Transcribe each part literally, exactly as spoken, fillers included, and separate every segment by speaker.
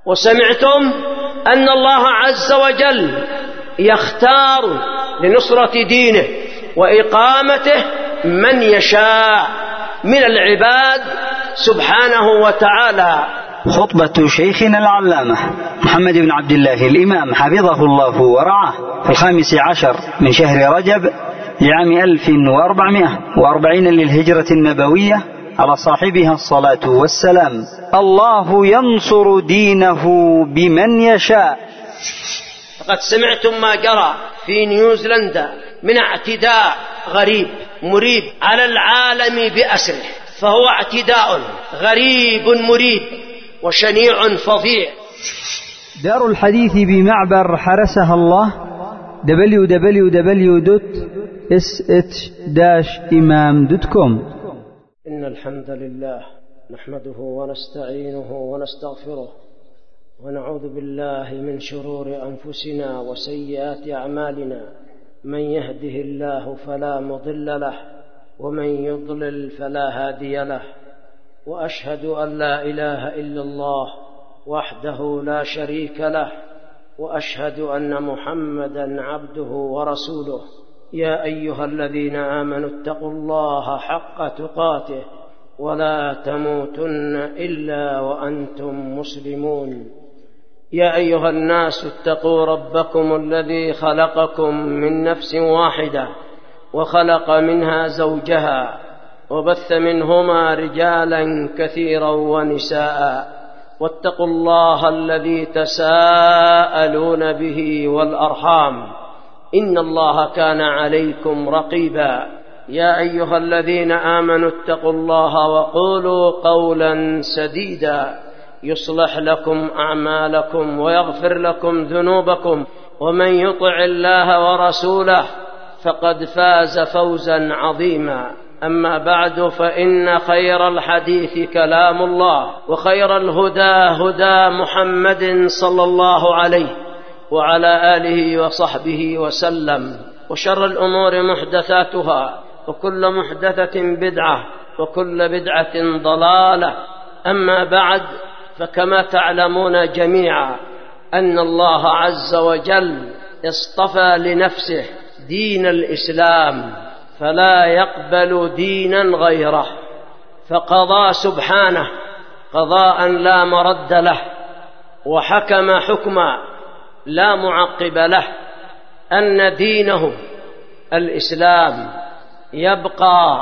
Speaker 1: وسمعتم أن الله عز وجل يختار لنصرة دينه وإقامته من يشاء من العباد سبحانه وتعالى.
Speaker 2: خطبة شيخنا العلامة محمد بن عبد الله الإمام حفظه الله ورعاه في الخامس عشر من شهر رجب لعام ألف وأربعمائة وأربعين للهجرة النبوية على صاحبها الصلاة والسلام. الله ينصر دينه بمن يشاء.
Speaker 1: فقد سمعتم ما جرى في نيوزيلندا من اعتداء غريب مريب على العالم بأسره، فهو اعتداء غريب مريب وشنيع فظيع.
Speaker 2: دار الحديث بمعبر حرسها الله دبليو دبليو دبليو دوت اس اتش داش امام دوت كوم.
Speaker 1: إن الحمد لله نحمده ونستعينه ونستغفره ونعوذ بالله من شرور أنفسنا وسيئات أعمالنا. من يهده الله فلا مضل له ومن يضلل فلا هادي له، وأشهد أن لا إله إلا الله وحده لا شريك له، وأشهد أن محمدا عبده ورسوله. يا أيها الذين آمنوا اتقوا الله حق تقاته ولا تموتن إلا وأنتم مسلمون. يا أيها الناس اتقوا ربكم الذي خلقكم من نفس واحدة وخلق منها زوجها وبث منهما رجالا كثيرا ونساء، واتقوا الله الذي تساءلون به والأرحام إن الله كان عليكم رقيبا. يا أيها الذين آمنوا اتقوا الله وقولوا قولا سديدا يصلح لكم أعمالكم ويغفر لكم ذنوبكم، ومن يطع الله ورسوله فقد فاز فوزا عظيما. أما بعد، فإن خير الحديث كلام الله، وخير الهدى هدى محمد صلى الله عليه وعلى آله وصحبه وسلم، وشر الأمور محدثاتها، وكل محدثة بدعة، وكل بدعة ضلالة. أما بعد، فكما تعلمون جميعا أن الله عز وجل اصطفى لنفسه دين الإسلام فلا يقبل دينا غيره، فقضى سبحانه قضاء لا مرد له، وحكم حكما لا معقب له، أن دينه الإسلام يبقى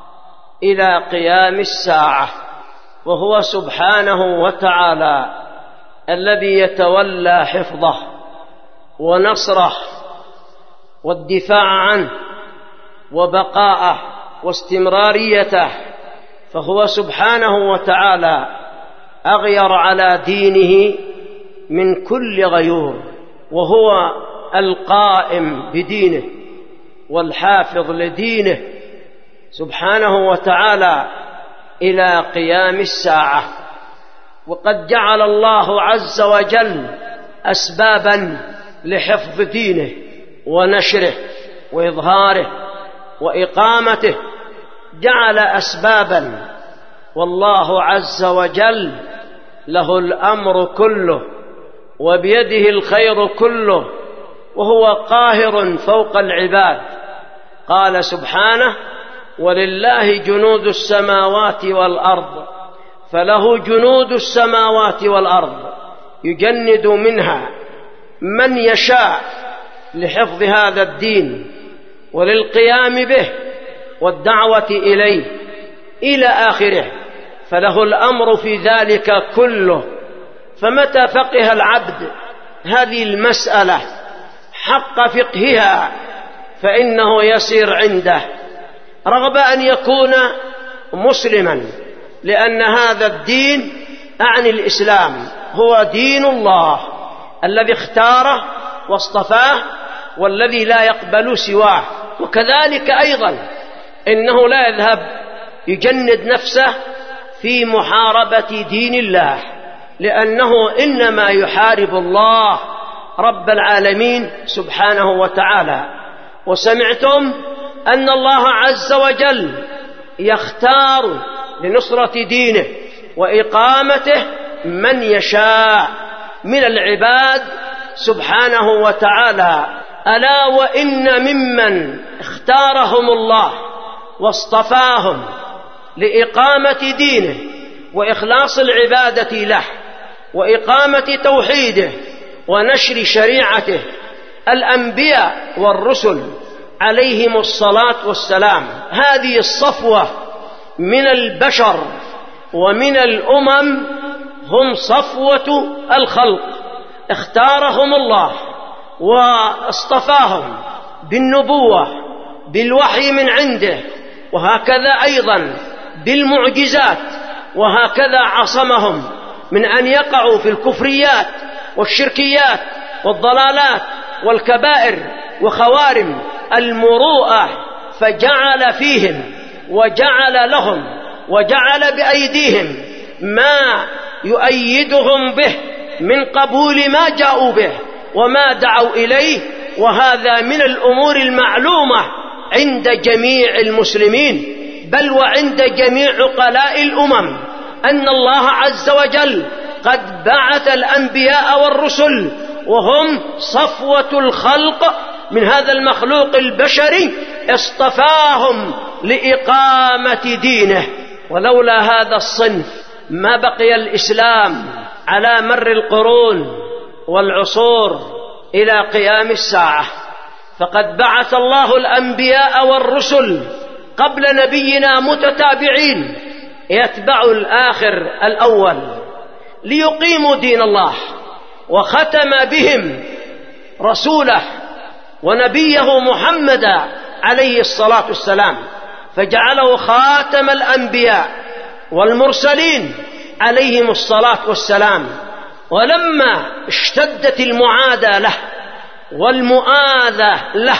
Speaker 1: إلى قيام الساعة، وهو سبحانه وتعالى الذي يتولى حفظه ونصره والدفاع عنه وبقاءه واستمراريته. فهو سبحانه وتعالى أغير على دينه من كل غيور، وهو القائم بدينه والحافظ لدينه سبحانه وتعالى إلى قيام الساعة. وقد جعل الله عز وجل أسبابا لحفظ دينه ونشره وإظهاره وإقامته، جعل أسبابا، والله عز وجل له الأمر كله وبيده الخير كله، وهو قاهر فوق العباد. قال سبحانه: ولله جنود السماوات والأرض، فله جنود السماوات والأرض يجند منها من يشاء لحفظ هذا الدين وللقيام به والدعوة إليه إلى آخره، فله الأمر في ذلك كله. فمتى فقه العبد هذه المسألة حق فقهها فإنه يسير عنده رغب أن يكون مسلما، لأن هذا الدين أعني الإسلام هو دين الله الذي اختاره واصطفاه والذي لا يقبل سواه. وكذلك أيضا إنه لا يذهب يجند نفسه في محاربة دين الله، لأنه إنما يحارب الله رب العالمين سبحانه وتعالى. وسمعتم أن الله عز وجل يختار لنصرة دينه وإقامته من يشاء من العباد سبحانه وتعالى. ألا وإن ممن اختارهم الله واصطفاهم لإقامة دينه وإخلاص العبادة له وإقامة توحيده ونشر شريعته الأنبياء والرسل عليهم الصلاة والسلام. هذه الصفوة من البشر ومن الأمم هم صفوة الخلق، اختارهم الله واصطفاهم بالنبوة بالوحي من عنده، وهكذا أيضا بالمعجزات، وهكذا عصمهم من أن يقعوا في الكفريات والشركيات والضلالات والكبائر وخوارم المروءة، فجعل فيهم وجعل لهم وجعل بأيديهم ما يؤيدهم به من قبول ما جاءوا به وما دعوا إليه. وهذا من الأمور المعلومة عند جميع المسلمين بل وعند جميع عقلاء الأمم أن الله عز وجل قد بعث الأنبياء والرسل وهم صفوة الخلق من هذا المخلوق البشري، اصطفاهم لإقامة دينه. ولولا هذا الصنف ما بقي الإسلام على مر القرون والعصور إلى قيام الساعة. فقد بعث الله الأنبياء والرسل قبل نبينا متتابعين يتبع الآخر الأول ليقيموا دين الله، وختم بهم رسوله ونبيه محمدا عليه الصلاة والسلام، فجعله خاتم الأنبياء والمرسلين عليهم الصلاة والسلام. ولما اشتدت المعاداة له والمؤاذاة له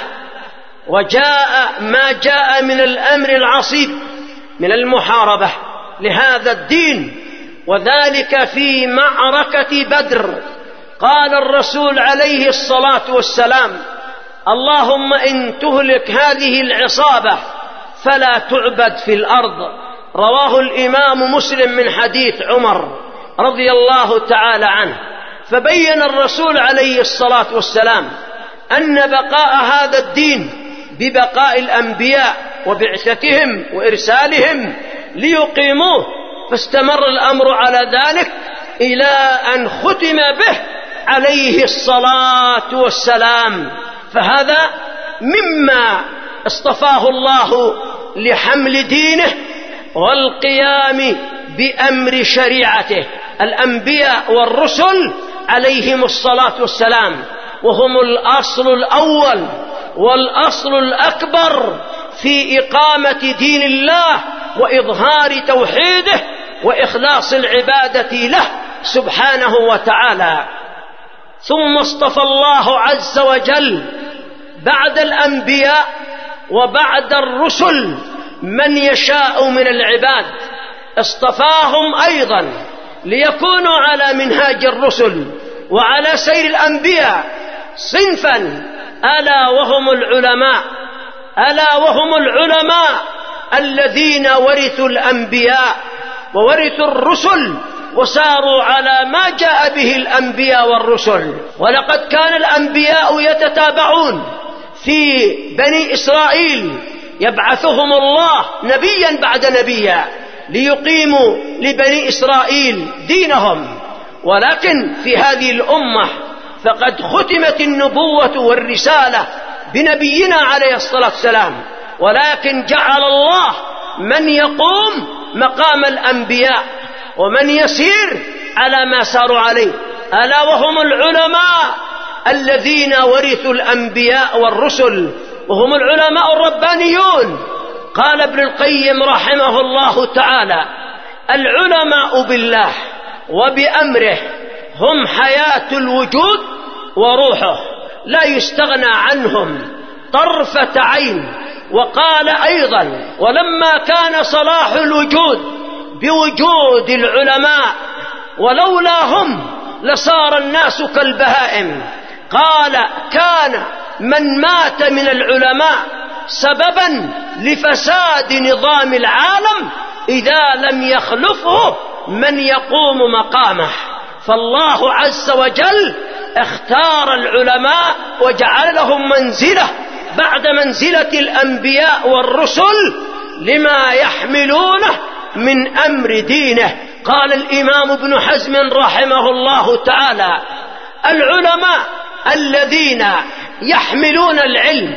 Speaker 1: وجاء ما جاء من الأمر العصيب من المحاربة لهذا الدين، وذلك في معركة بدر، قال الرسول عليه الصلاة والسلام: اللهم إن تهلك هذه العصابة فلا تعبد في الأرض. رواه الإمام مسلم من حديث عمر رضي الله تعالى عنه. فبين الرسول عليه الصلاة والسلام أن بقاء هذا الدين ببقاء الأنبياء وبعثتهم وإرسالهم ليقيموه، فاستمر الأمر على ذلك إلى أن ختم به عليه الصلاة والسلام. فهذا مما اصطفاه الله لحمل دينه والقيام بأمر شريعته. الأنبياء والرسل عليهم الصلاة والسلام وهم الأصل الأول والأصل الأكبر في إقامة دين الله وإظهار توحيده وإخلاص العبادة له سبحانه وتعالى. ثم اصطفى الله عز وجل بعد الأنبياء وبعد الرسل من يشاء من العباد، اصطفاهم أيضا ليكونوا على منهاج الرسل وعلى سير الأنبياء صنفا، ألا وهم العلماء، ألا وهم العلماء الذين ورثوا الأنبياء وورثوا الرسل وساروا على ما جاء به الأنبياء والرسل. ولقد كان الأنبياء يتتابعون في بني إسرائيل، يبعثهم الله نبيا بعد نبيا ليقيموا لبني إسرائيل دينهم. ولكن في هذه الأمة فقد ختمت النبوة والرسالة بنبينا عليه الصلاة والسلام، ولكن جعل الله من يقوم مقام الأنبياء ومن يسير على ما ساروا عليه، ألا وهم العلماء الذين ورثوا الأنبياء والرسل، وهم العلماء الربانيون. قال ابن القيم رحمه الله تعالى: العلماء بالله وبأمره هم حياة الوجود وروحه، لا يستغنى عنهم طرفة عين. وقال أيضا: ولما كان صلاح الوجود بوجود العلماء ولولاهم لصار الناس كالبهائم. قال: كان من مات من العلماء سببا لفساد نظام العالم إذا لم يخلفه من يقوم مقامه. فالله عز وجل اختار العلماء وجعل لهم منزلة بعد منزلة الأنبياء والرسل لما يحملونه من أمر دينه. قال الإمام ابن حزم رحمه الله تعالى: العلماء الذين يحملون العلم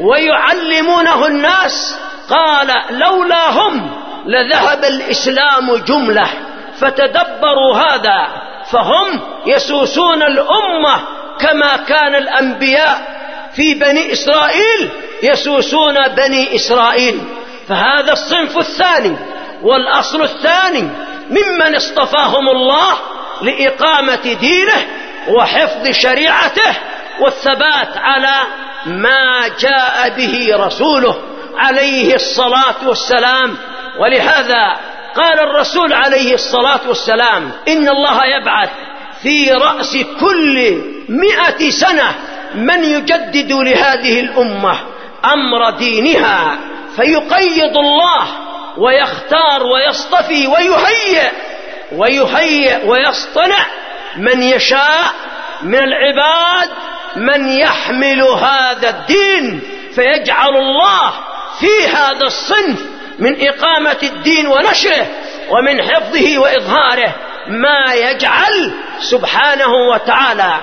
Speaker 1: ويعلمونه الناس، قال لولاهم لذهب الإسلام جملة. فتدبروا هذا، فهم يسوسون الأمة كما كان الأنبياء في بني إسرائيل يسوسون بني إسرائيل. فهذا الصنف الثاني والأصل الثاني ممن اصطفاهم الله لإقامة دينه وحفظ شريعته والثبات على ما جاء به رسوله عليه الصلاة والسلام. ولهذا قال الرسول عليه الصلاة والسلام: إن الله يبعث في رأس كل مئة سنة من يجدد لهذه الأمة أمر دينها، فيقيض الله ويختار ويصطفي ويهيئ ويهيئ ويصطنع من يشاء من العباد من يحمل هذا الدين، فيجعل الله في هذا الصنف من إقامة الدين ونشره ومن حفظه وإظهاره ما يجعل سبحانه وتعالى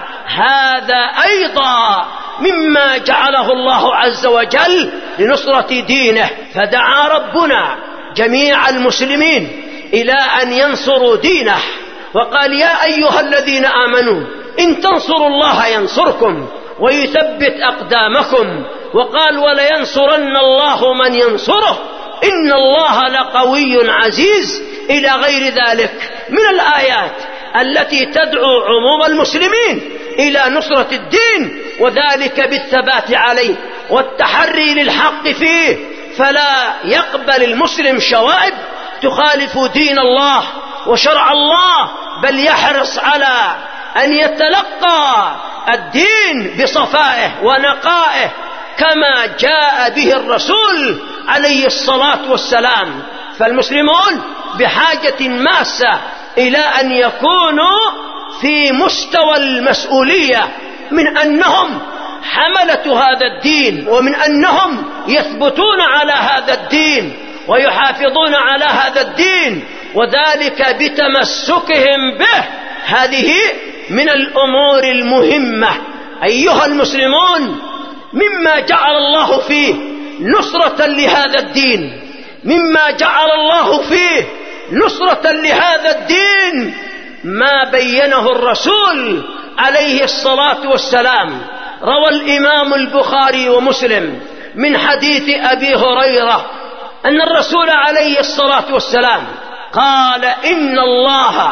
Speaker 1: هذا أيضا مما جعله الله عز وجل لنصرة دينه. فدعا ربنا جميع المسلمين إلى أن ينصروا دينه، وقال: يا أيها الذين آمنوا إن تنصروا الله ينصركم ويثبت أقدامكم. وقال: ولينصرن الله من ينصره إن الله لقوي عزيز، إلى غير ذلك من الآيات التي تدعو عموم المسلمين إلى نصرة الدين، وذلك بالثبات عليه والتحري للحق فيه. فلا يقبل المسلم شوائب تخالف دين الله وشرع الله، بل يحرص على أن يتلقى الدين بصفائه ونقائه كما جاء به الرسول عليه الصلاة والسلام. فالمسلمون بحاجة ماسة إلى أن يكونوا في مستوى المسؤولية من أنهم حملة هذا الدين، ومن أنهم يثبتون على هذا الدين ويحافظون على هذا الدين، وذلك بتمسكهم به. هذه من الأمور المهمة أيها المسلمون، مما جعل الله فيه نصرة لهذا الدين، مما جعل الله فيه نصرة لهذا الدين ما بينه الرسول عليه الصلاة والسلام. روى الإمام البخاري ومسلم من حديث أبي هريرة أن الرسول عليه الصلاة والسلام قال: إن الله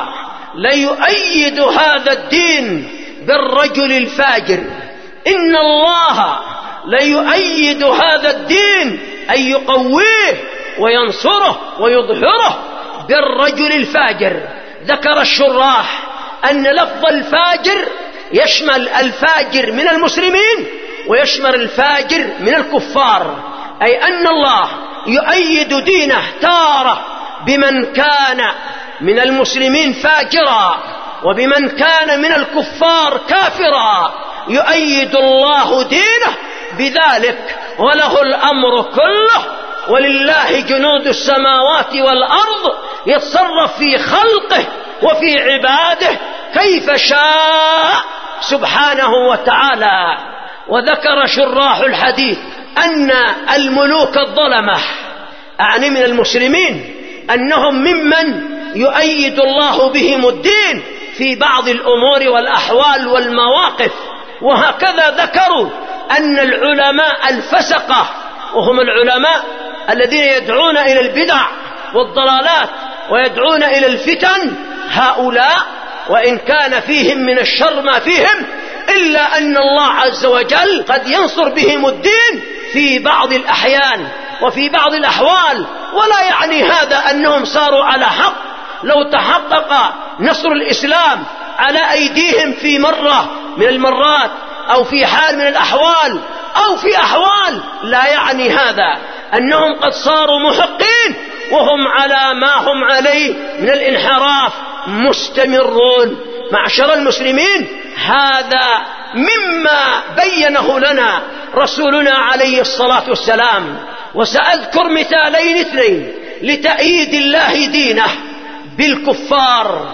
Speaker 1: ليؤيد هذا الدين بالرجل الفاجر. إن الله ليؤيد هذا الدين، أن يقويه وينصره ويظهره بالرجل الفاجر. ذكر الشراح أن لفظ الفاجر يشمل الفاجر من المسلمين ويشمل الفاجر من الكفار، أي أن الله يؤيد دينه تارة بمن كان من المسلمين فاجرا، وبمن كان من الكفار كافرا يؤيد الله دينه بذلك. وله الأمر كله، ولله جنود السماوات والأرض، يتصرف في خلقه وفي عباده كيف شاء سبحانه وتعالى. وذكر شراح الحديث أن الملوك الظلمة، أعني من المسلمين، أنهم ممن يؤيد الله بهم الدين في بعض الأمور والأحوال والمواقف. وهكذا ذكروا أن العلماء الفسقة، وهم العلماء الذين يدعون إلى البدع والضلالات ويدعون إلى الفتن، هؤلاء وإن كان فيهم من الشر ما فيهم، إلا أن الله عز وجل قد ينصر بهم الدين في بعض الأحيان وفي بعض الأحوال. ولا يعني هذا أنهم صاروا على حق. لو تحقق نصر الإسلام على أيديهم في مرة من المرات أو في حال من الأحوال أو في أحوال، لا يعني هذا أنهم قد صاروا محقين وهم على ما هم عليه من الانحراف مستمرون. معشر المسلمين، هذا مما بينه لنا رسولنا عليه الصلاة والسلام. وسأذكر مثالين اثنين لتأييد الله دينه بالكفار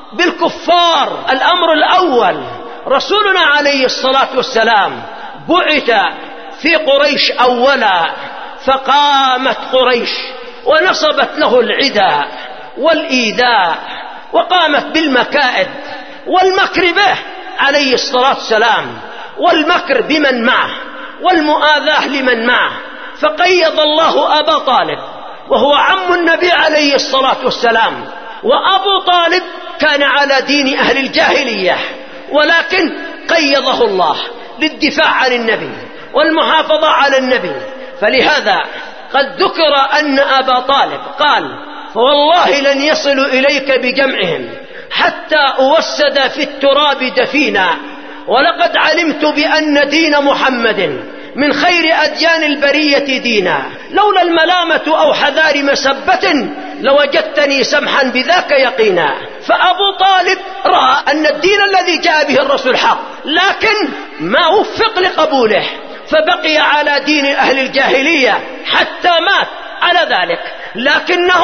Speaker 1: بالكفار الأمر الأول، رسولنا عليه الصلاة والسلام بعث في قريش أولا، فقامت قريش ونصبت له العداء والإيذاء، وقامت بالمكائد والمكر به عليه الصلاة والسلام، والمكر بمن معه والمؤاذاة لمن معه. فقيض الله أبا طالب وهو عم النبي عليه الصلاة والسلام، وأبو طالب كان على دين أهل الجاهلية، ولكن قيضه الله للدفاع عن النبي والمحافظة على النبي. فلهذا قد ذكر أن أبا طالب قال: فوالله لن يصلوا إليك بجمعهم حتى أوسد في التراب دفينا، ولقد علمت بأن دين محمد من خير أديان البرية دينا، لولا الملامة أو حذار مسبة لوجدتني سمحا بذاك يقينا. فأبو طالب رأى أن الدين الذي جاء به الرسول حق، لكن ما وفق لقبوله، فبقي على دين أهل الجاهلية حتى مات على ذلك، لكنه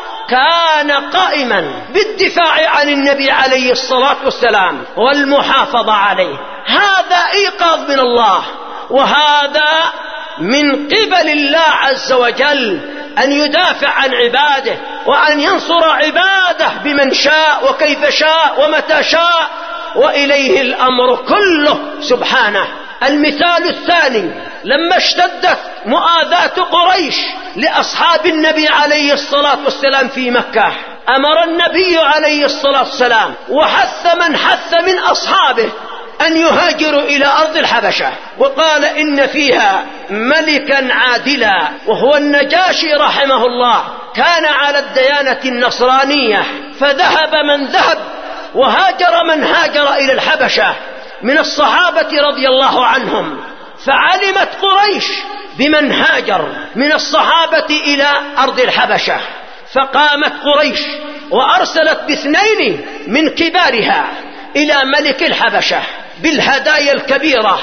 Speaker 1: كان قائما بالدفاع عن النبي عليه الصلاة والسلام والمحافظة عليه. هذا إيقاظ من الله، وهذا من قبل الله عز وجل أن يدافع عن عباده وأن ينصر عباده بمن شاء وكيف شاء ومتى شاء، وإليه الأمر كله سبحانه. المثال الثاني، لما اشتدت مؤاذاة قريش لأصحاب النبي عليه الصلاة والسلام في مكة، أمر النبي عليه الصلاة والسلام وحث من حث من أصحابه أن يهاجروا إلى أرض الحبشة، وقال إن فيها ملكا عادلا وهو النجاشي رحمه الله، كان على الديانة النصرانية، فذهب من ذهب وهاجر من هاجر إلى الحبشة من الصحابة رضي الله عنهم. فعلمت قريش بمن هاجر من الصحابة إلى أرض الحبشة، فقامت قريش وأرسلت باثنين من كبارها إلى ملك الحبشة بالهدايا الكبيرة،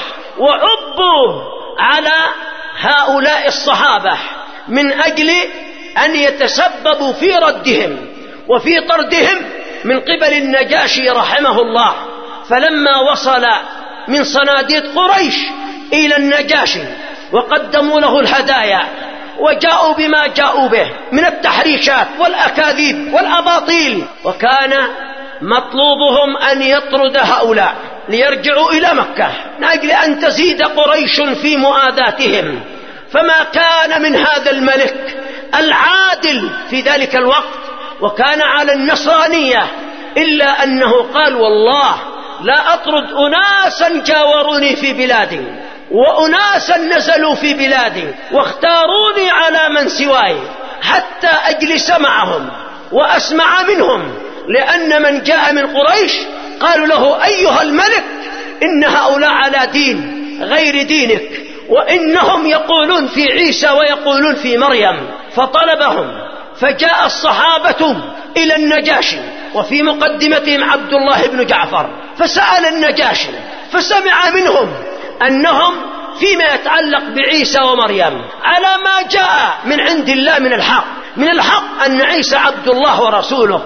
Speaker 1: وعبوا على هؤلاء الصحابة من أجل أن يتسببوا في ردهم وفي طردهم من قبل النجاشي رحمه الله. فلما وصل من صناديد قريش إلى النجاشي وقدموا له الهدايا وجاءوا بما جاءوا به من التحريشات والأكاذيب والأباطيل، وكان مطلوبهم أن يطرد هؤلاء ليرجعوا إلى مكة من أجل أن تزيد قريش في مؤاذاتهم. فما كان من هذا الملك العادل في ذلك الوقت وكان على النصرانية إلا أنه قال: والله لا أطرد أناسا جاوروني في بلادي وأناسا نزلوا في بلادي واختاروني على من سواي حتى أجلس معهم وأسمع منهم، لأن من جاء من قريش قالوا له: أيها الملك، إن هؤلاء على دين غير دينك، وإنهم يقولون في عيسى ويقولون في مريم. فطلبهم، فجاء الصحابة إلى النجاشي وفي مقدمتهم عبد الله بن جعفر، فسأل النجاشي فسمع منهم أنهم فيما يتعلق بعيسى ومريم على ما جاء من عند الله من الحق من الحق أن عيسى عبد الله ورسوله.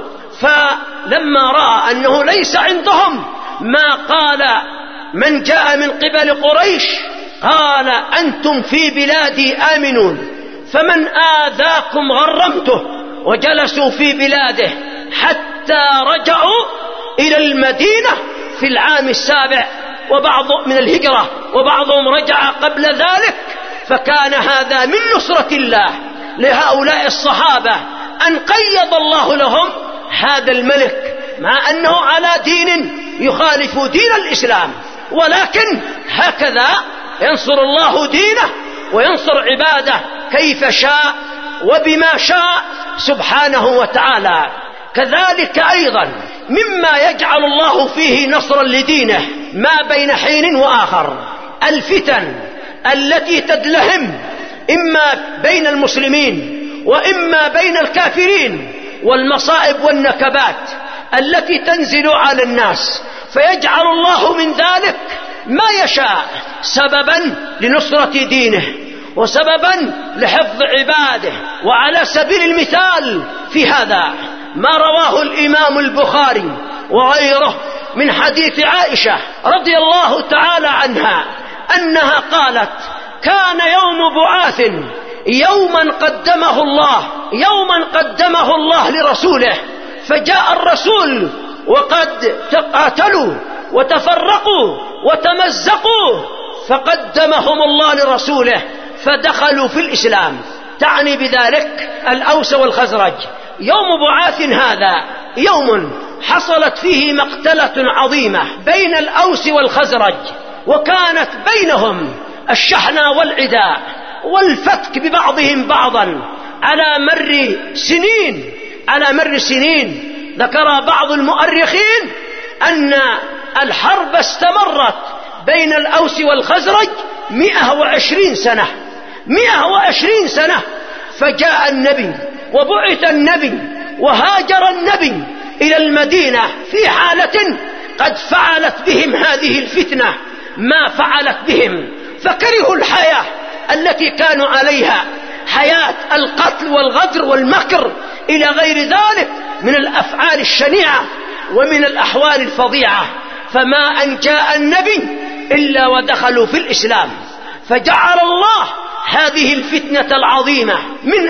Speaker 1: فلما رأى أنه ليس عندهم ما قال من جاء من قبل قريش، قال: أنتم في بلادي آمنون، فمن آذاكم غرمته. وجلسوا في بلاده حتى رجعوا إلى المدينة في العام السابع وبعض من الهجرة، وبعضهم رجع قبل ذلك. فكان هذا من نصرة الله لهؤلاء الصحابة أن قيض الله لهم هذا الملك، مع أنه على دين يخالف دين الإسلام، ولكن هكذا ينصر الله دينه وينصر عباده كيف شاء وبما شاء سبحانه وتعالى. كذلك أيضا مما يجعل الله فيه نصرا لدينه ما بين حين وآخر الفتن التي تدلهم إما بين المسلمين وإما بين الكافرين، والمصائب والنكبات التي تنزل على الناس، فيجعل الله من ذلك ما يشاء سببا لنصرة دينه وسببا لحفظ عباده. وعلى سبيل المثال في هذا ما رواه الإمام البخاري وغيره من حديث عائشة رضي الله تعالى عنها أنها قالت: كان يوم بعاث يوما قدمه الله يوما قدمه الله لرسوله، فجاء الرسول وقد تقاتلوا وتفرقوا وتمزقوا، فقدمهم الله لرسوله فدخلوا في الإسلام. تعني بذلك الأوس والخزرج. يوم بعاث هذا يوم حصلت فيه مقتلة عظيمة بين الأوس والخزرج، وكانت بينهم الشحنة والعداء والفتك ببعضهم بعضا على مر سنين على مر سنين. ذكر بعض المؤرخين أن الحرب استمرت بين الأوس والخزرج مئة وعشرين سنة مئة وعشرين سنة. فجاء النبي وبعث النبي وهاجر النبي إلى المدينة في حالة قد فعلت بهم هذه الفتنة ما فعلت بهم، فكرهوا الحياة التي كانوا عليها، حياة القتل والغدر والمكر إلى غير ذلك من الأفعال الشنيعة ومن الأحوال الفظيعة. فما أن جاء النبي إلا ودخلوا في الإسلام، فجعل الله هذه الفتنة العظيمة من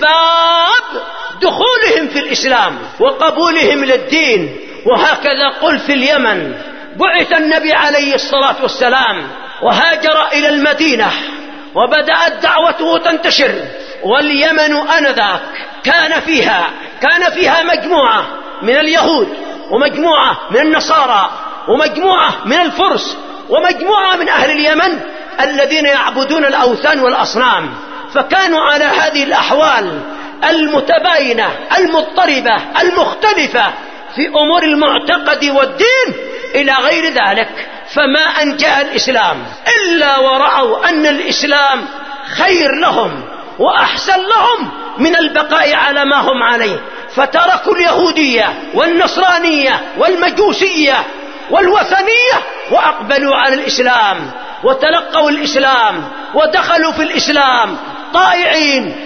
Speaker 1: أسباب دخولهم في الإسلام وقبولهم للدين. وهكذا قل في اليمن بعث النبي عليه الصلاة والسلام وهاجر إلى المدينة وبدأت دعوته تنتشر، واليمن آنذاك كان فيها كان فيها مجموعة من اليهود ومجموعة من النصارى ومجموعة من الفرس ومجموعة من أهل اليمن الذين يعبدون الأوثان والأصنام. فكانوا على هذه الأحوال المتباينة المضطربة المختلفة في أمور المعتقد والدين إلى غير ذلك. فما أن جاء الإسلام إلا ورأوا أن الإسلام خير لهم وأحسن لهم من البقاء على ما هم عليه، فتركوا اليهودية والنصرانية والمجوسية والوثنية وأقبلوا على الإسلام وتلقوا الإسلام ودخلوا في الإسلام طائعين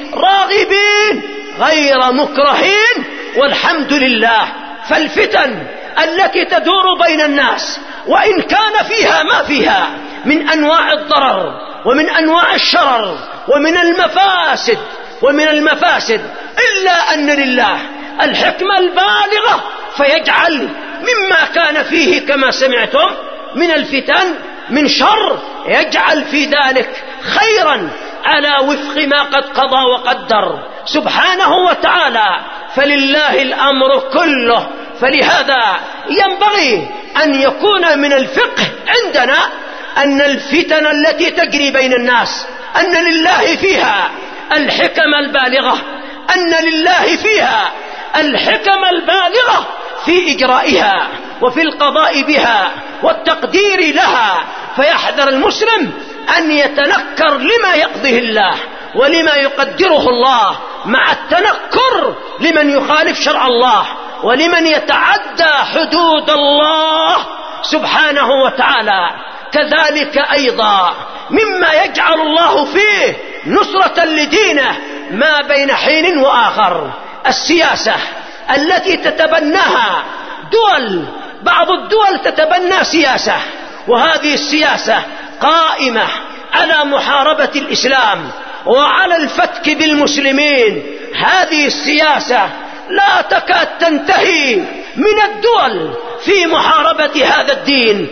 Speaker 1: راغبين غير مكرهين، والحمد لله. فالفتن التي تدور بين الناس وإن كان فيها ما فيها من أنواع الضرر ومن أنواع الشرر ومن المفاسد ومن المفاسد إلا أن لله الحكمة البالغة، فيجعل مما كان فيه كما سمعتم من الفتن من شر يجعل في ذلك خيرا على وفق ما قد قضى وقدر سبحانه وتعالى. فلله الأمر كله. فلهذا ينبغي أن يكون من الفقه عندنا أن الفتن التي تجري بين الناس أن لله فيها الحكم البالغة أن لله فيها الحكم البالغة في إجرائها وفي القضاء بها والتقدير لها. فيحذر المسلم أن يتنكر لما يقضيه الله ولما يقدره الله، مع التنكر لمن يخالف شرع الله ولمن يتعدى حدود الله سبحانه وتعالى. كذلك أيضا مما يجعل الله فيه نصرة لدينه ما بين حين وآخر السياسة التي تتبناها دول. بعض الدول تتبنى سياسة، وهذه السياسة قائمة على محاربة الإسلام وعلى الفتك بالمسلمين. هذه السياسة لا تكاد تنتهي من الدول في محاربة هذا الدين،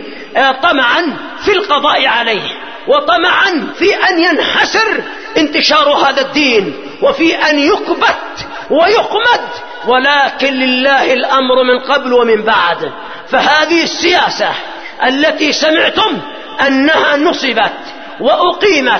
Speaker 1: طمعا في القضاء عليه وطمعا في أن ينحسر انتشار هذا الدين وفي أن يكبت ويقمد، ولكن لله الأمر من قبل ومن بعد. فهذه السياسة التي سمعتم أنها نصبت وأقيمت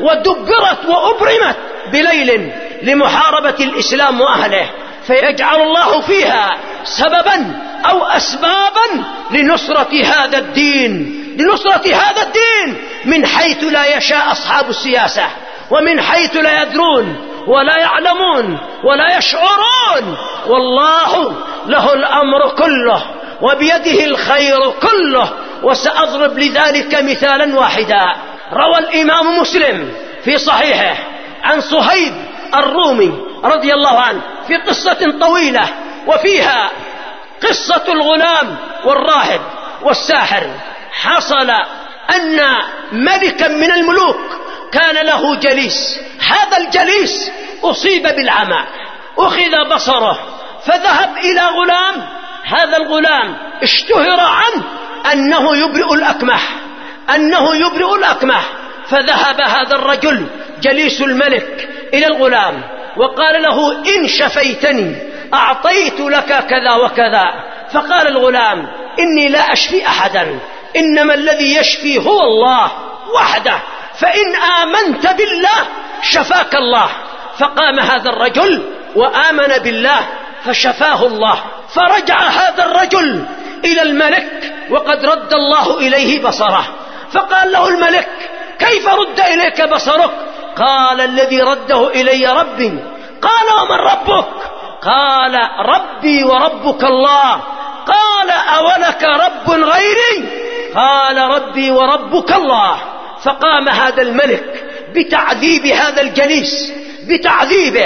Speaker 1: ودبرت وأبرمت بليل لمحاربة الإسلام وأهله، فيجعل الله فيها سببا أو أسبابا لنصرة هذا الدين لنصرة هذا الدين من حيث لا يشاء أصحاب السياسة، ومن حيث لا يدرون ولا يعلمون ولا يشعرون. والله له الأمر كله وبيده الخير كله. وسأضرب لذلك مثالا واحدا. روى الإمام مسلم في صحيحه عن صهيب الرومي رضي الله عنه في قصة طويلة، وفيها قصة الغلام والراهب والساحر. حصل أن ملكا من الملوك كان له جليس، هذا الجليس أصيب بالعمى، أخذ بصره فذهب إلى غلام. هذا الغلام اشتهر عنه أنه يبرئ الأكمح، أنه يبرئ الأكمح. فذهب هذا الرجل جليس الملك إلى الغلام وقال له: إن شفيتني أعطيت لك كذا وكذا. فقال الغلام: إني لا أشفي أحدا، إنما الذي يشفي هو الله وحده، فإن آمنت بالله شفاك الله. فقام هذا الرجل وآمن بالله فشفاه الله. فرجع هذا الرجل إلى الملك وقد رد الله إليه بصره. فقال له الملك: كيف رد إليك بصرك؟ قال: الذي رده إلي ربي. قال: ومن ربك؟ قال: ربي وربك الله. قال: أولك رب غيري؟ قال: ربي وربك الله. فقام هذا الملك بتعذيب هذا الجليس، بتعذيبه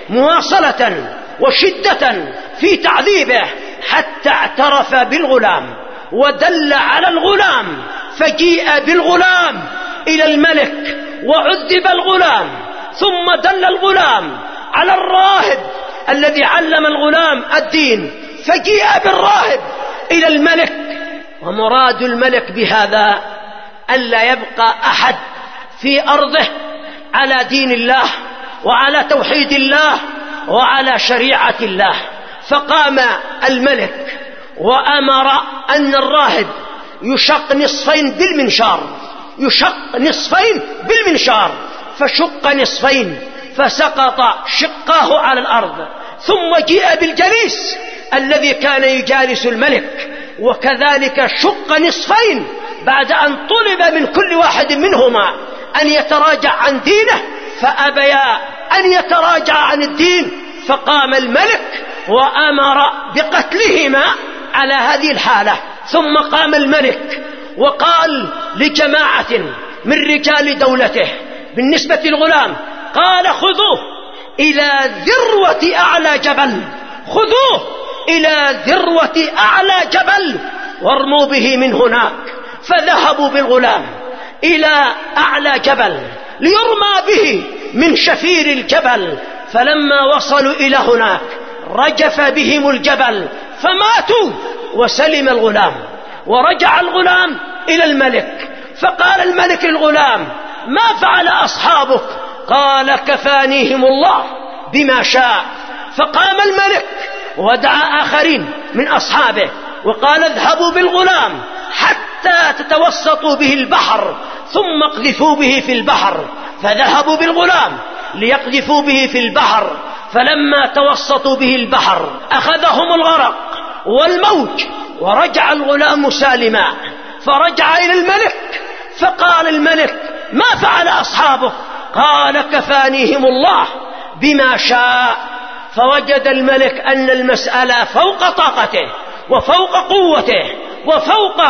Speaker 1: مواصلة وشدة في تعذيبه، حتى اعترف بالغلام ودل على الغلام. فجيء بالغلام إلى الملك وعذب الغلام، ثم دل الغلام على الراهب الذي علم الغلام الدين، فجيء بالراهب إلى الملك. ومراد الملك بهذا ألا يبقى أحد في أرضه على دين الله وعلى توحيد الله وعلى شريعة الله. فقام الملك وأمر أن الراهب يشق نصفين بالمنشار، يشق نصفين بالمنشار، فشق نصفين فسقط شقاه على الأرض. ثم جاء بالجليس الذي كان يجالس الملك وكذلك شق نصفين، بعد أن طلب من كل واحد منهما أن يتراجع عن دينه فأبيا أن يتراجع عن الدين. فقام الملك وأمر بقتلهما على هذه الحالة. ثم قام الملك وقال لجماعة من رجال دولته بالنسبة للغلام، قال: خذوه إلى ذروة أعلى جبل، خذوه إلى ذروة أعلى جبل وارموا به من هناك. فذهبوا بالغلام إلى أعلى جبل ليرمى به من شفير الجبل. فلما وصلوا إلى هناك رجف بهم الجبل فماتوا وسلم الغلام. ورجع الغلام إلى الملك، فقال الملك للغلام: ما فعل أصحابك؟ قال: كفانيهم الله بما شاء. فقام الملك ودعا آخرين من أصحابه وقال: اذهبوا بالغلام حتى تتوسطوا به البحر ثم اقذفوا به في البحر. فذهبوا بالغلام ليقذفوا به في البحر، فلما توسطوا به البحر أخذهم الغرق والموج، ورجع الغلام سالما. فرجع إلى الملك فقال الملك: ما فعل أصحابك؟ قال: كفانيهم الله بما شاء. فوجد الملك أن المسألة فوق طاقته وفوق قوته وفوق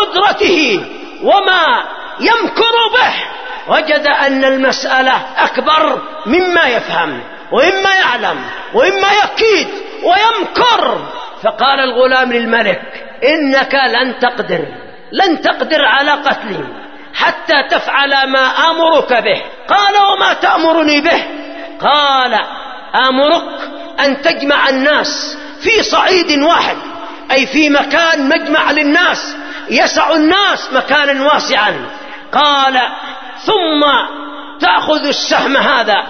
Speaker 1: قدرته وما يمكر به. وجد أن المسألة أكبر مما يفهم وإما يعلم وإما يكيد ويمكر. فقال الغلام للملك: إنك لن تقدر لن تقدر على قتلي حتى تفعل ما آمرك به. قال: وما تأمرني به؟ قال: آمرك أن تجمع الناس في صعيد واحد، أي في مكان مجمع للناس يسع الناس مكانا واسعا. قال: ثم تأخذ السهم هذا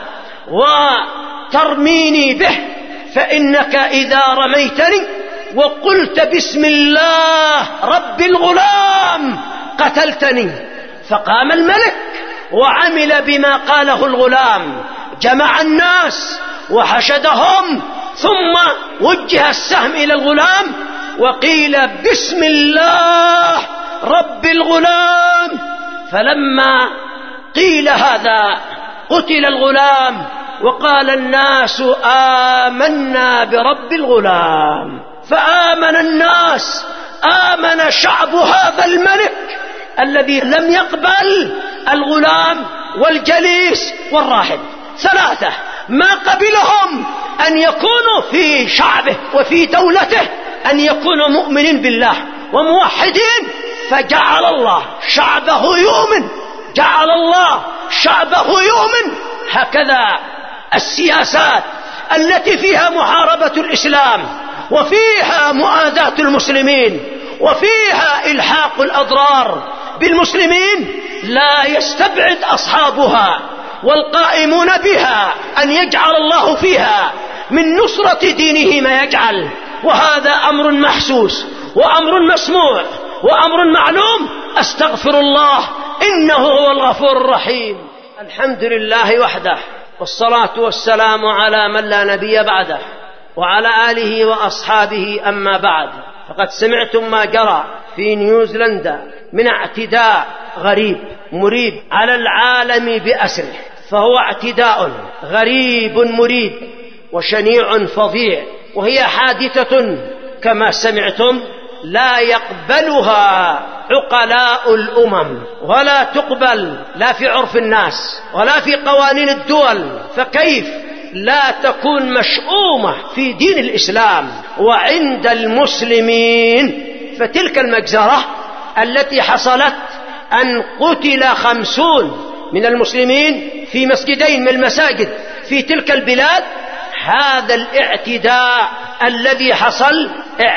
Speaker 1: وترميني به، فإنك إذا رميتني وقلت بسم الله رب الغلام قتلتني. فقام الملك وعمل بما قاله الغلام، جمع الناس وحشدهم، ثم وجه السهم إلى الغلام وقيل بسم الله رب الغلام. فلما قيل هذا قتل الغلام، وقال الناس آمنا برب الغلام. فآمن الناس، آمن شعب هذا الملك الذي لم يقبل الغلام والجليس والراحل، ثلاثة ما قبلهم أن يكونوا في شعبه وفي دولته أن يكونوا مؤمنين بالله وموحدين، فجعل الله شعبه يؤمن، جعل الله شعبه يؤمن. هكذا السياسات التي فيها محاربة الإسلام وفيها مؤاذاة المسلمين وفيها إلحاق الأضرار بالمسلمين لا يستبعد أصحابها والقائمون بها أن يجعل الله فيها من نصرة دينه ما يجعل، وهذا أمر محسوس وأمر مسموع وأمر معلوم. أستغفر الله إنه هو الغفور الرحيم. الحمد لله وحده، والصلاة والسلام على من لا نبي بعده وعلى آله وأصحابه. أما بعد، فقد سمعتم ما جرى في نيوزيلندا من اعتداء غريب مريب على العالم بأسره، فهو اعتداء غريب مريب وشنيع فظيع، وهي حادثة كما سمعتم لا يقبلها عقلاء الأمم ولا تقبل لا في عرف الناس ولا في قوانين الدول، فكيف لا تكون مشؤومة في دين الإسلام وعند المسلمين؟ فتلك المجزرة التي حصلت أن قتل خمسون من المسلمين في مسجدين من المساجد في تلك البلاد، هذا الاعتداء الذي حصل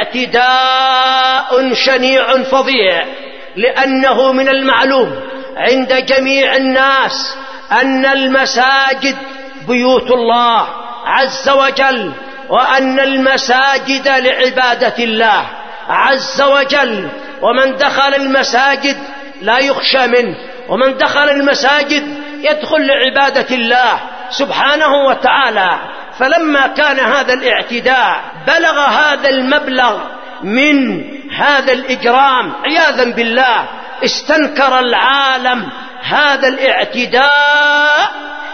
Speaker 1: اعتداء شنيع فظيع، لأنه من المعلوم عند جميع الناس أن المساجد بيوت الله عز وجل، وأن المساجد لعبادة الله عز وجل، ومن دخل المساجد لا يخشى منه، ومن دخل المساجد يدخل لعبادة الله سبحانه وتعالى. فلما كان هذا الاعتداء بلغ هذا المبلغ من هذا الإجرام عياذا بالله، استنكر العالم هذا الاعتداء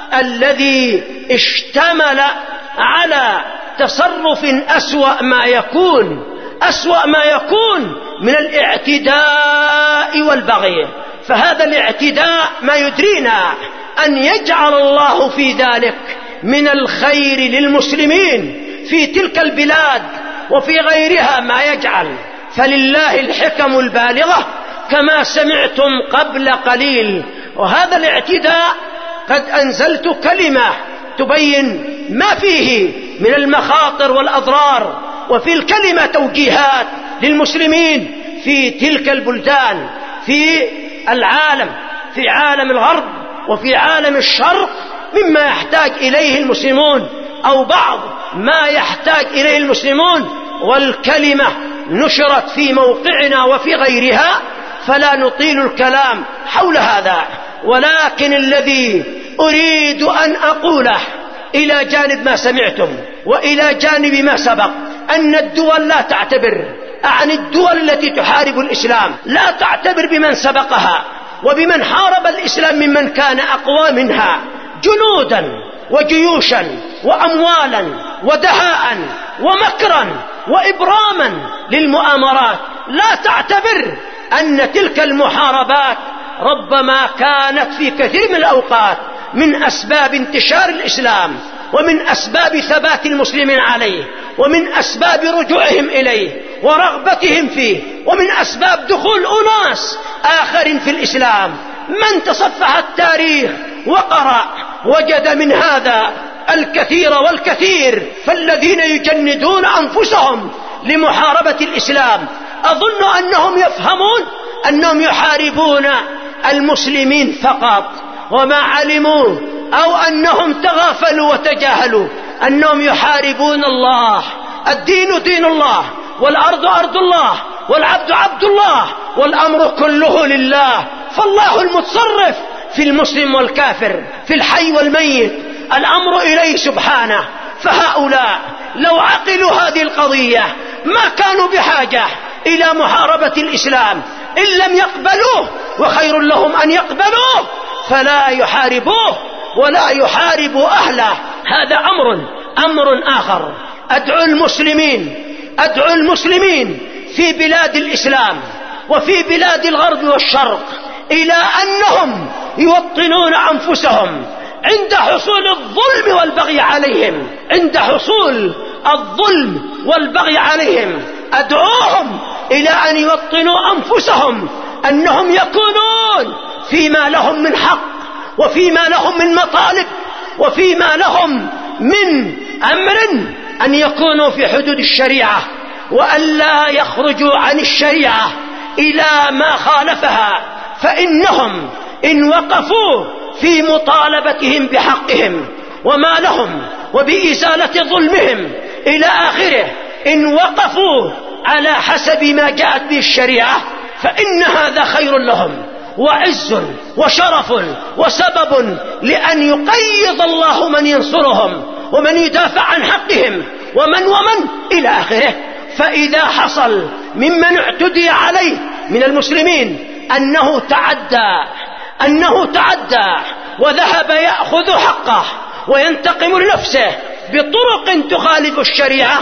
Speaker 1: الذي اشتمل على تصرف أسوأ ما يكون أسوأ ما يكون من الاعتداء والبغي. فهذا الاعتداء ما يدرينا أن يجعل الله في ذلك من الخير للمسلمين في تلك البلاد وفي غيرها ما يجعل، فلله الحكم البالغة كما سمعتم قبل قليل. وهذا الاعتداء قد أنزلت كلمة تبين ما فيه من المخاطر والأضرار، وفي الكلمة توجيهات للمسلمين في تلك البلدان، في العالم، في عالم الغرب وفي عالم الشرق، مما يحتاج إليه المسلمون أو بعض ما يحتاج إليه المسلمون. والكلمة نشرت في موقعنا وفي غيرها، فلا نطيل الكلام حول هذا، ولكن الذي أريد أن أقوله إلى جانب ما سمعتم وإلى جانب ما سبق، أن الدول لا تعتبر عن الدول التي تحارب الإسلام، لا تعتبر بمن سبقها وبمن حارب الإسلام ممن كان أقوى منها جنودا وجيوشا وأموالا ودهاء ومكرا وإبراما للمؤامرات. لا تعتبر أن تلك المحاربات ربما كانت في كثير من الأوقات من أسباب انتشار الإسلام ومن أسباب ثبات المسلمين عليه ومن أسباب رجوعهم إليه ورغبتهم فيه ومن أسباب دخول أناس آخر في الإسلام. من تصفح التاريخ وقرأ وجد من هذا الكثير والكثير. فالذين يجندون أنفسهم لمحاربة الإسلام أظن أنهم يفهمون أنهم يحاربون المسلمين فقط، وما علموا أو أنهم تغافلوا وتجاهلوا أنهم يحاربون الله. الدين دين الله، والأرض أرض الله، والعبد عبد الله، والأمر كله لله. فالله المتصرف في المسلم والكافر، في الحي والميت، الأمر إليه سبحانه. فهؤلاء لو عقلوا هذه القضية ما كانوا بحاجة إلى محاربة الإسلام إن لم يقبلوه، وخير لهم أن يقبلوه فلا يحاربوه ولا يحاربوا أهله. هذا أمر أمر آخر. أدعو المسلمين أدعو المسلمين في بلاد الإسلام وفي بلاد الغرب والشرق إلى أنهم يوطنون أنفسهم عند حصول الظلم والبغي عليهم، عند حصول الظلم والبغي عليهم أدعوهم إلى أن يوطنوا أنفسهم أنهم يكونون فيما لهم من حق وفيما لهم من مطالب وفيما لهم من أمر أن يكونوا في حدود الشريعة، وألا يخرجوا عن الشريعة إلى ما خالفها، فإنهم إن وقفوا في مطالبتهم بحقهم وما لهم وبإزالة ظلمهم إلى آخره، إن وقفوا على حسب ما جاءت به الشريعة فإن هذا خير لهم وعز وشرف وسبب لأن يقيض الله من ينصرهم ومن يدافع عن حقهم ومن ومن إلى آخره. فإذا حصل ممن اعتدي عليه من المسلمين أنه تعدى أنه تعدى وذهب يأخذ حقه وينتقم لنفسه بطرق تخالف الشريعة،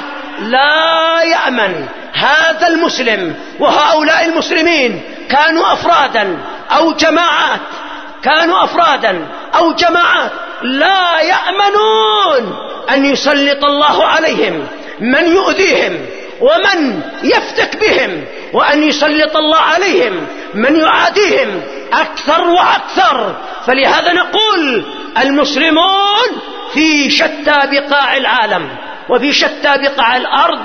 Speaker 1: لا يأمن هذا المسلم وهؤلاء المسلمين كانوا أفرادا أو جماعات كانوا أفرادا أو جماعات لا يأمنون أن يسلط الله عليهم من يؤذيهم ومن يفتك بهم، وأن يسلط الله عليهم من يعاديهم أكثر وأكثر. فلهذا نقول المسلمون في شتى بقاع العالم وفي شتى بقاع الأرض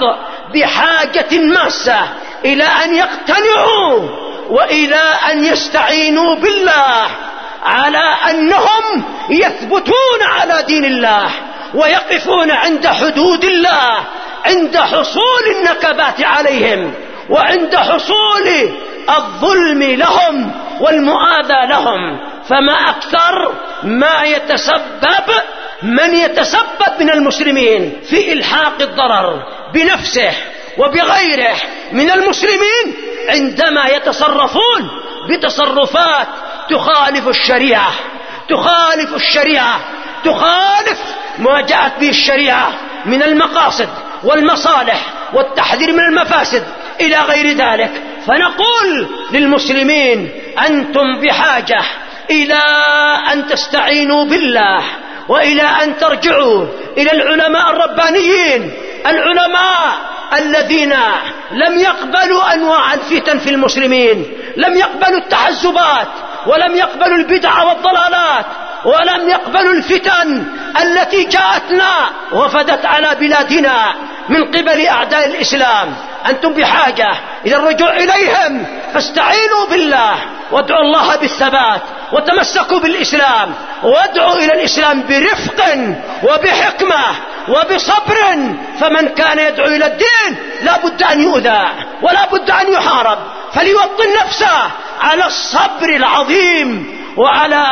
Speaker 1: بحاجة ماسة إلى أن يقتنعوا وإلى أن يستعينوا بالله على أنهم يثبتون على دين الله ويقفون عند حدود الله عند حصول النكبات عليهم وعند حصول الظلم لهم والمؤاذى لهم. فما أكثر ما يتسبب من يتسبب من المسلمين في إلحاق الضرر بنفسه وبغيره من المسلمين عندما يتصرفون بتصرفات تخالف الشريعة تخالف الشريعة تخالف ما جاءت به الشريعة من المقاصد والمصالح والتحذير من المفاسد إلى غير ذلك. فنقول للمسلمين أنتم بحاجة إلى أن تستعينوا بالله وإلى أن ترجعوا إلى العلماء الربانيين، العلماء الذين لم يقبلوا أنواع الفتن في المسلمين، لم يقبلوا التحزبات ولم يقبلوا البدع والضلالات ولم يقبلوا الفتن التي جاءتنا وفدت على بلادنا من قبل أعداء الإسلام. أنتم بحاجة إلى الرجوع إليهم، فاستعينوا بالله وادعوا الله بالثبات وتمسكوا بالإسلام وادعوا إلى الإسلام برفق وبحكمة وبصبر. فمن كان يدعو إلى الدين لا بد أن يؤذى ولا بد أن يحارب، فليوطن نفسه على الصبر العظيم وعلى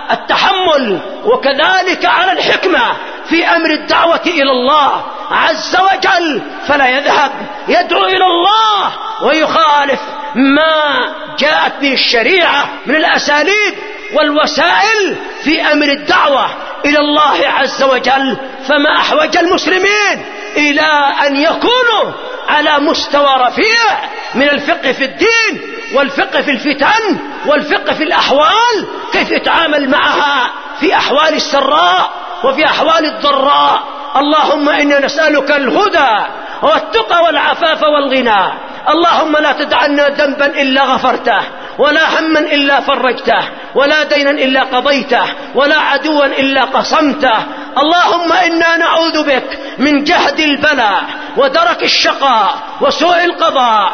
Speaker 1: التحمل وكذلك على الحكمة في أمر الدعوة إلى الله عز وجل، فلا يذهب يدعو إلى الله ويخالف ما جاءت به الشريعة من الأساليب والوسائل في أمر الدعوة إلى الله عز وجل. فما أحوج المسلمين إلى أن يكونوا على مستوى رفيع من الفقه في الدين والفقه في الفتن والفقه في الأحوال، كيف يتعامل معها في أحوال السراء وفي أحوال الضراء. اللهم إنا نسألك الهدى والتقى والعفاف والغنى. اللهم لا تدعنا ذنبا إلا غفرته ولا هما إلا فرجته ولا دينا إلا قضيته ولا عدوا إلا قصمته. اللهم إنا نعوذ بك من جهد البلاء ودرك الشقاء وسوء القضاء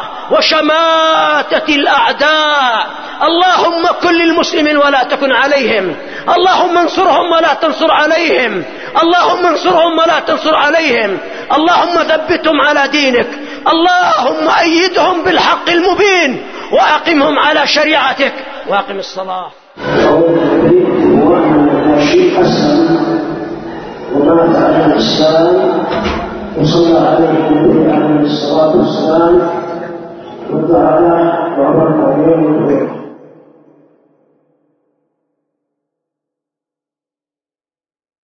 Speaker 1: وشماتة الأعداء. اللهم كن للمسلمين ولا تكن عليهم، اللهم انصرهم ولا تنصر عليهم، اللهم انصرهم ولا تنصر عليهم، اللهم ثبتهم على دينك، اللهم أيدهم بالحق المبين وأقمهم على شريعتك وأقم الصلاة.
Speaker 3: ومات على الإسلام وصلى عليه النبي عليه الصلاة والسلام ودعا له وبرك يوم